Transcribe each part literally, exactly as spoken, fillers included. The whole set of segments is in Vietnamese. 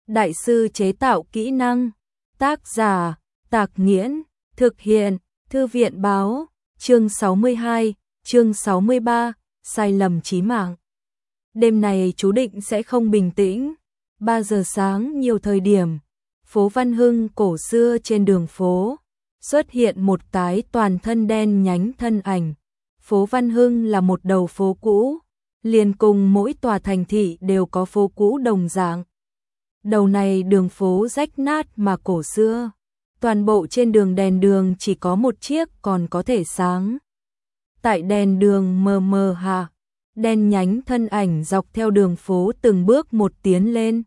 đại sư chế tạo kỹ năng. Tác giả, Tạc Nghiễn, thực hiện, Thư viện báo, chương sáu mươi hai, chương sáu mươi ba, sai lầm chí mạng. Đêm này chú định sẽ không bình tĩnh. ba giờ sáng nhiều thời điểm, phố Văn Hưng cổ xưa trên đường phố, xuất hiện một cái toàn thân đen nhánh thân ảnh. Phố Văn Hưng là một đầu phố cũ, liền cùng mỗi tòa thành thị đều có phố cũ đồng dạng. Đầu này đường phố rách nát mà cổ xưa, toàn bộ trên đường đèn đường chỉ có một chiếc còn có thể sáng. Tại đèn đường mờ mờ hạ, đen nhánh thân ảnh dọc theo đường phố từng bước một tiến lên.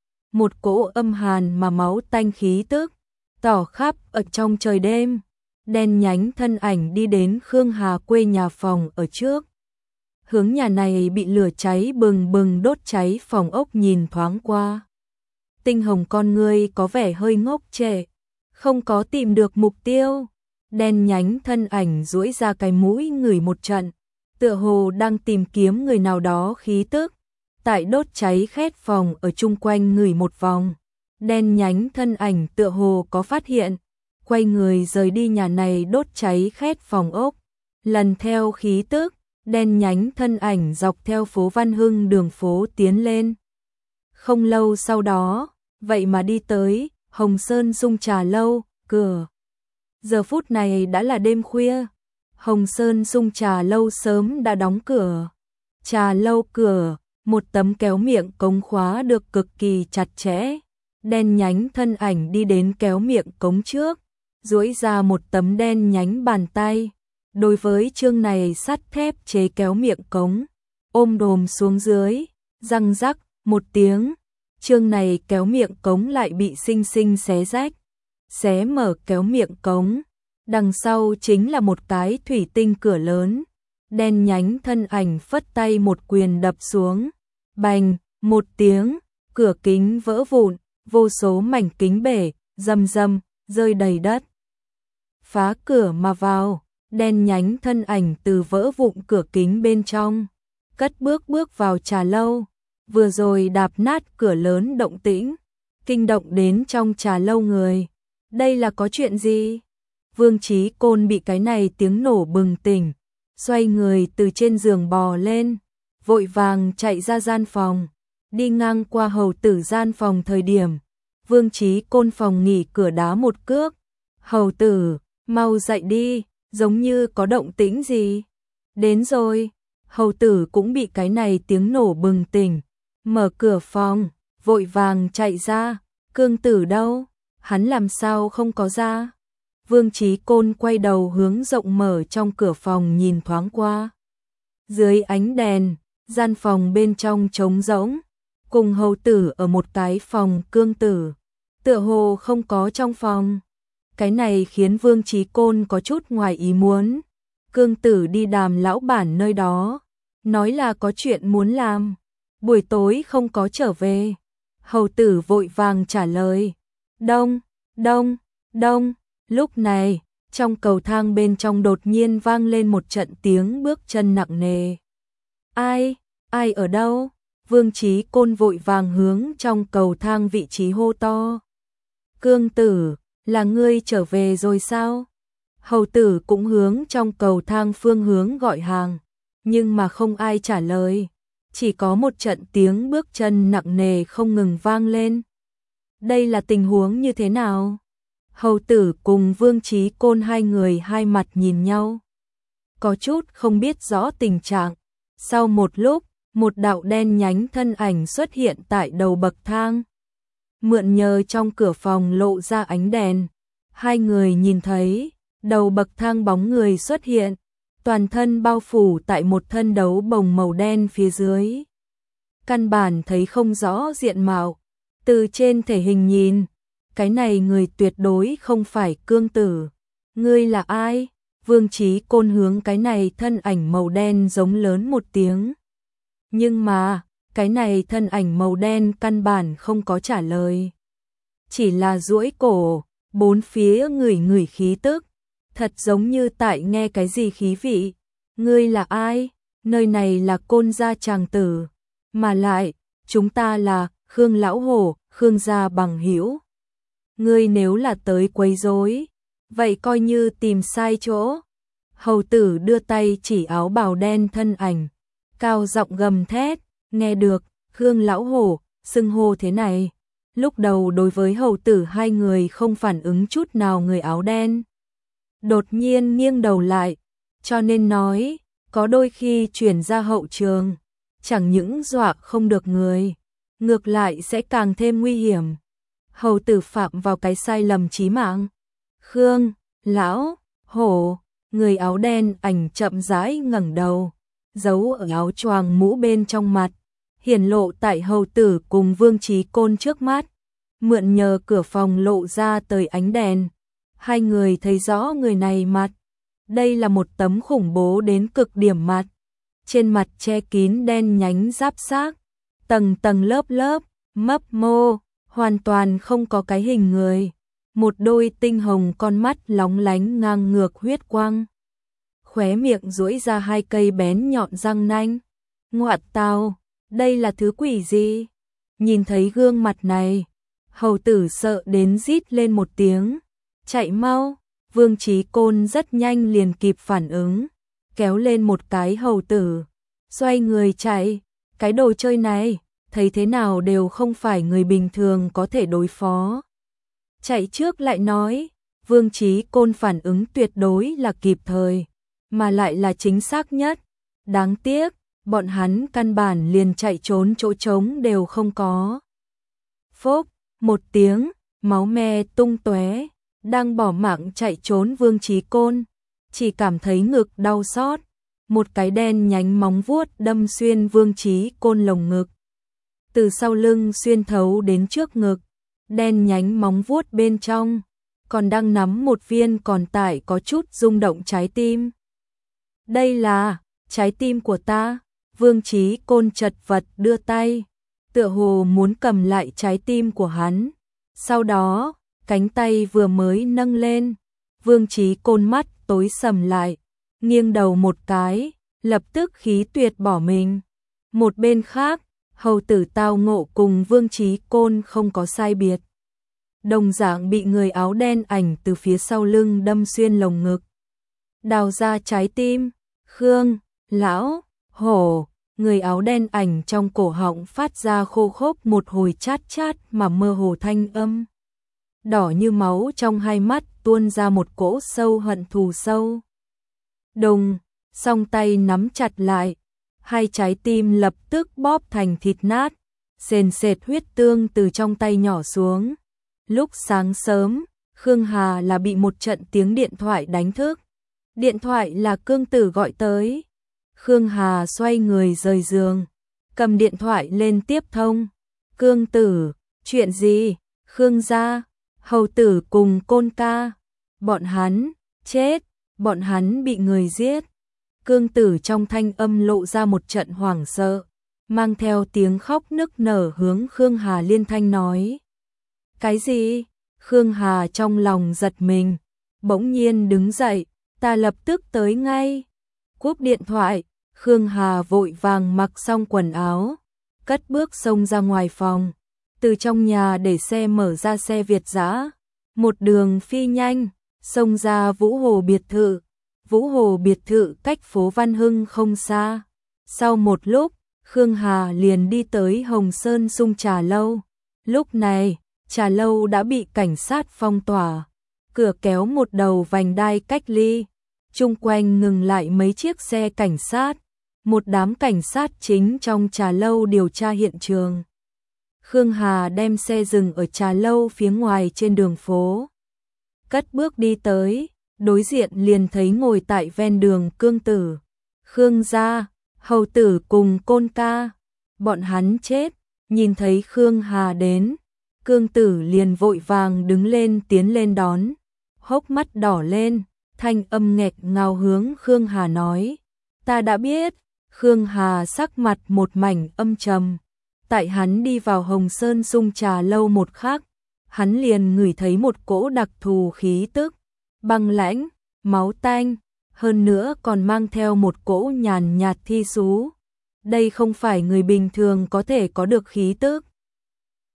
Một cỗ âm hàn mà máu tanh khí tức, tỏ khắp ở trong trời đêm. Đen nhánh thân ảnh đi đến Khương Hà quê nhà phòng ở trước. Hướng nhà này bị lửa cháy bừng bừng đốt cháy phòng ốc nhìn thoáng qua. Tinh hồng con ngươi có vẻ hơi ngốc trệ, không có tìm được mục tiêu. Đen nhánh thân ảnh duỗi ra cái mũi ngửi một trận, tựa hồ đang tìm kiếm người nào đó khí tức. Tại đốt cháy khét phòng ở chung quanh ngửi một vòng, đen nhánh thân ảnh tựa hồ có phát hiện, quay người rời đi nhà này đốt cháy khét phòng ốc. Lần theo khí tức, đen nhánh thân ảnh dọc theo phố Văn Hưng đường phố tiến lên. Không lâu sau đó, vậy mà đi tới Hồng Sơn Dung Trà Lâu, cửa. Giờ phút này đã là đêm khuya, Hồng Sơn Dung Trà Lâu sớm đã đóng cửa. Trà lâu cửa, một tấm kéo miệng cống khóa được cực kỳ chặt chẽ. Đen nhánh thân ảnh đi đến kéo miệng cống trước, duỗi ra một tấm đen nhánh bàn tay. Đối với chương này sắt thép chế kéo miệng cống, ôm đồm xuống dưới, răng rắc một tiếng. Chương này kéo miệng cống lại bị xinh xinh xé rách. Xé mở kéo miệng cống, đằng sau chính là một cái thủy tinh cửa lớn. Đen nhánh thân ảnh phất tay một quyền đập xuống. Bành, một tiếng, cửa kính vỡ vụn, vô số mảnh kính bể, rầm rầm, rơi đầy đất. Phá cửa mà vào, đen nhánh thân ảnh từ vỡ vụn cửa kính bên trong, cất bước bước vào trà lâu. Vừa rồi đạp nát cửa lớn động tĩnh, kinh động đến trong trà lâu người. Đây là có chuyện gì? Vương Chí Côn bị cái này tiếng nổ bừng tỉnh, xoay người từ trên giường bò lên, vội vàng chạy ra gian phòng. Đi ngang qua hầu tử gian phòng thời điểm, Vương Chí Côn phòng nghỉ cửa đá một cước. Hầu tử, mau dậy đi, giống như có động tĩnh gì. Đến rồi, hầu tử cũng bị cái này tiếng nổ bừng tỉnh, mở cửa phòng, vội vàng chạy ra. Cương Tử đâu? Hắn làm sao không có ra? Vương Chí Côn quay đầu hướng rộng mở trong cửa phòng nhìn thoáng qua. Dưới ánh đèn, gian phòng bên trong trống rỗng, cùng hầu tử ở một cái phòng. Cương Tử tựa hồ không có trong phòng. Cái này khiến Vương Chí Côn có chút ngoài ý muốn. Cương Tử đi đàm lão bản nơi đó, nói là có chuyện muốn làm, buổi tối không có trở về. Hầu tử vội vàng trả lời. Đông, đông, đông. Lúc này, trong cầu thang bên trong đột nhiên vang lên một trận tiếng bước chân nặng nề. Ai, ai ở đâu? Vương Chí Côn vội vàng hướng trong cầu thang vị trí hô to. Cương Tử, là ngươi trở về rồi sao? Hầu tử cũng hướng trong cầu thang phương hướng gọi hàng, nhưng mà không ai trả lời. Chỉ có một trận tiếng bước chân nặng nề không ngừng vang lên. Đây là tình huống như thế nào? Hầu tử cùng Vương Chí Côn hai người hai mặt nhìn nhau, có chút không biết rõ tình trạng. Sau một lúc, một đạo đen nhánh thân ảnh xuất hiện tại đầu bậc thang. Mượn nhờ trong cửa phòng lộ ra ánh đèn, hai người nhìn thấy đầu bậc thang bóng người xuất hiện, toàn thân bao phủ tại một thân đấu bồng màu đen phía dưới. Căn bản thấy không rõ diện mạo, từ trên thể hình nhìn, cái này người tuyệt đối không phải Cương Tử. Ngươi là ai? Vương Chí Côn hướng cái này thân ảnh màu đen giống lớn một tiếng. Nhưng mà, cái này thân ảnh màu đen căn bản không có trả lời. Chỉ là duỗi cổ, bốn phía ngửi ngửi khí tức, thật giống như tại nghe cái gì khí vị. Ngươi là ai? Nơi này là Côn gia tràng tử. Mà lại, chúng ta là Khương Lão Hổ, Khương gia bằng hữu, ngươi nếu là tới quấy rối, vậy coi như tìm sai chỗ. Hầu tử đưa tay chỉ áo bào đen thân ảnh, cao giọng gầm thét, nghe được, Khương lão hổ, xưng hô thế này. Lúc đầu đối với hầu tử hai người không phản ứng chút nào người áo đen. Đột nhiên nghiêng đầu lại, cho nên nói, có đôi khi chuyển ra hậu trường, chẳng những dọa không được người, ngược lại sẽ càng thêm nguy hiểm. Hầu tử phạm vào cái sai lầm chí mạng. Khương, lão, hổ, người áo đen ảnh chậm rãi ngẩng đầu, giấu ở áo choàng mũ bên trong mặt, hiển lộ tại hầu tử cùng Vương Chí Côn trước mắt, mượn nhờ cửa phòng lộ ra tới ánh đèn. Hai người thấy rõ người này mặt. Đây là một tấm khủng bố đến cực điểm mặt. Trên mặt che kín đen nhánh giáp xác, tầng tầng lớp lớp, mấp mô, hoàn toàn không có cái hình người. Một đôi tinh hồng con mắt lóng lánh ngang ngược huyết quang. Khóe miệng duỗi ra hai cây bén nhọn răng nanh. Ngoạt tào, đây là thứ quỷ gì? Nhìn thấy gương mặt này, hầu tử sợ đến rít lên một tiếng. Chạy mau, Vương Chí Côn rất nhanh liền kịp phản ứng, kéo lên một cái hầu tử, xoay người chạy. Cái đồ chơi này, thấy thế nào đều không phải người bình thường có thể đối phó. Chạy trước lại nói, Vương Chí Côn phản ứng tuyệt đối là kịp thời, mà lại là chính xác nhất. Đáng tiếc, bọn hắn căn bản liền chạy trốn chỗ trống đều không có. Phốc, một tiếng, máu me tung tóe. Đang bỏ mạng chạy trốn Vương Chí Côn, chỉ cảm thấy ngực đau xót, một cái đen nhánh móng vuốt đâm xuyên Vương Chí Côn lồng ngực, từ sau lưng xuyên thấu đến trước ngực. Đen nhánh móng vuốt bên trong còn đang nắm một viên còn tại có chút rung động trái tim. Đây là trái tim của ta. Vương Chí Côn chật vật đưa tay, tựa hồ muốn cầm lại trái tim của hắn. Sau đó cánh tay vừa mới nâng lên, Vương Chí Côn mắt tối sầm lại, nghiêng đầu một cái, lập tức khí tuyệt bỏ mình. Một bên khác, hầu tử tao ngộ cùng Vương Chí Côn không có sai biệt, đồng dạng bị người áo đen ảnh từ phía sau lưng đâm xuyên lồng ngực, đào ra trái tim. Khương, lão, hổ, người áo đen ảnh trong cổ họng phát ra khô khốc một hồi chát chát mà mơ hồ thanh âm. Đỏ như máu trong hai mắt tuôn ra một cỗ sâu hận thù sâu. Đùng, song tay nắm chặt lại, hai trái tim lập tức bóp thành thịt nát, sền sệt huyết tương từ trong tay nhỏ xuống. Lúc sáng sớm, Khương Hà là bị một trận tiếng điện thoại đánh thức. Điện thoại là Cương Tử gọi tới. Khương Hà xoay người rời giường, cầm điện thoại lên tiếp thông. Cương Tử, chuyện gì? Khương gia, hầu tử cùng Côn ca, bọn hắn chết, bọn hắn bị người giết. Cương Tử trong thanh âm lộ ra một trận hoảng sợ, mang theo tiếng khóc nức nở hướng Khương Hà liên thanh nói. Cái gì? Khương Hà trong lòng giật mình, bỗng nhiên đứng dậy, ta lập tức tới ngay. Cúp điện thoại, Khương Hà vội vàng mặc xong quần áo, cất bước xông ra ngoài phòng, từ trong nhà để xe mở ra xe Việt dã, một đường phi nhanh, xông ra Vũ Hồ biệt thự. Vũ Hồ biệt thự cách phố Văn Hưng không xa. Sau một lúc, Khương Hà liền đi tới Hồng Sơn Sung Trà Lâu. Lúc này, trà lâu đã bị cảnh sát phong tỏa, cửa kéo một đầu vành đai cách ly, chung quanh ngừng lại mấy chiếc xe cảnh sát, một đám cảnh sát chính trong trà lâu điều tra hiện trường. Khương Hà đem xe dừng ở trà lâu phía ngoài trên đường phố, cất bước đi tới, đối diện liền thấy ngồi tại ven đường Cương Tử. Khương gia, hầu tử cùng Côn ca, bọn hắn chết. Nhìn thấy Khương Hà đến, Cương Tử liền vội vàng đứng lên tiến lên đón, hốc mắt đỏ lên, thanh âm nghẹt ngào hướng Khương Hà nói, ta đã biết. Khương Hà sắc mặt một mảnh âm trầm, tại hắn đi vào Hồng Sơn Sung Trà Lâu một khắc, hắn liền ngửi thấy một cỗ đặc thù khí tức, băng lãnh, máu tanh, hơn nữa còn mang theo một cỗ nhàn nhạt thi xú. Đây không phải người bình thường có thể có được khí tức.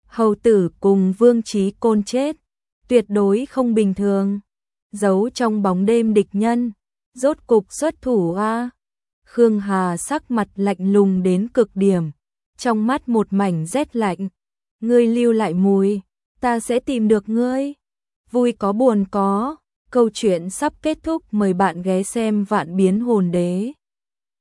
Hầu tử cùng Vương Chí Côn chết, tuyệt đối không bình thường. Giấu trong bóng đêm địch nhân, rốt cục xuất thủ a. Khương Hà sắc mặt lạnh lùng đến cực điểm, trong mắt một mảnh rét lạnh. Ngươi lưu lại mùi, ta sẽ tìm được ngươi. Vui có buồn có, câu chuyện sắp kết thúc, mời bạn ghé xem Vạn Biến Hồn Đế.